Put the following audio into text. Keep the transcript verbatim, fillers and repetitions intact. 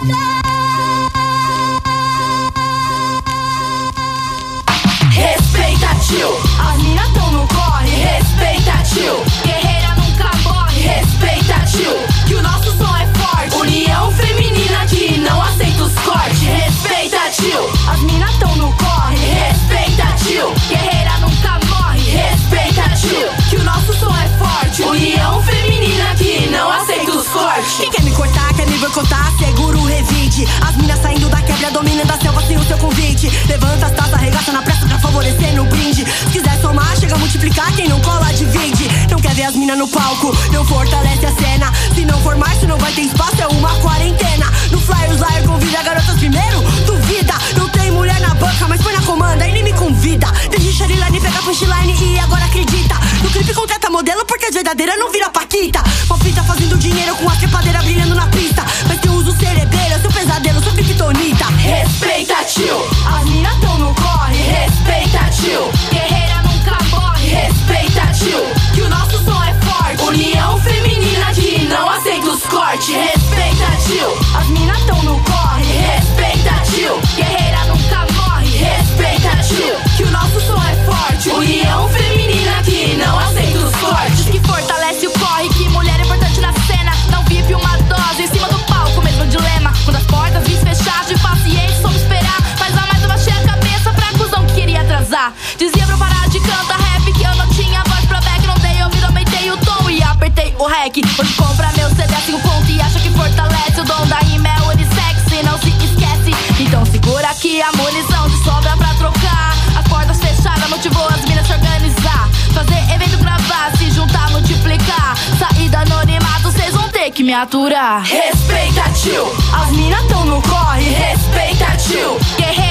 Respeita, tio. As mina tão no corre. Respeita, tio. Guerreira nunca morre. Respeita, tio. Que o nosso som é forte. União feminina que não aceita os cortes. Respeita, tio. As mina tão no corre. Respeita, tio. Guerreira nunca morre. Respeita, tio. Que o nosso som é forte. União feminina que não aceita os cortes. Quem quer me cortar, quer me boicotar, segura o revide. As minas saindo da quebra, dominando a selva sem o seu convite. Levanta as taças, arregaça na pressa pra favorecer no brinde. Se quiser somar, chega a multiplicar, quem não cola divide. Não quer ver as minas no palco, não fortalece a cena. Se não for março, não vai ter espaço, é uma quarentena. No flyer, os liar convida garotas primeiro, duvida. Não tem mulher na banca, mas põe na comanda, aí nem me convida. Desde Shariline, pega punchline e agora acredita. No clipe contrata modelo porque as verdadeiras não vira paquita. Palpita fazendo dinheiro com a trepadeira brilhando na pista. Mas eu uso cerebelo, seu pesadelo, sou criptonita. Respeita, tio. As mina tão no corre. Respeita, tio. Guerreira nunca morre. Respeita, tio. Que o nosso som é forte. União feminina que não aceita os cortes. Respeita, tio. As mina tão no corre. Respeita, tio. Guerreira nunca morre. Respeita, tio. Que o nosso som é forte. União feminina que não aceita os cortes. Que fortalece o corre, que mulher é importante na cena. Não vive uma dose em cima do palco, mesmo dilema. Quando as portas vis fechadas, de paciente soube esperar. Mas a mais eu baixei a cabeça pra cuzão que queria atrasar. Dizia pra eu parar de cantar rap, que eu não tinha voz pra back. Não dei ouvido, aumentei o tom e apertei o rec. Hoje compra meu C D a cinco conto e acha que fortalece. O dom da rima é unissex e não se esquece. Então segura aqui a munição de sobra pra trocar. As portas fechadas motivou as minas se organizar. Fazer evento, gravar, se juntar, multiplicar. Sair do anonimato, cês vão ter que me aturar. Respeita, tio. As mina tão no corre. Respeita, tio. Guerreira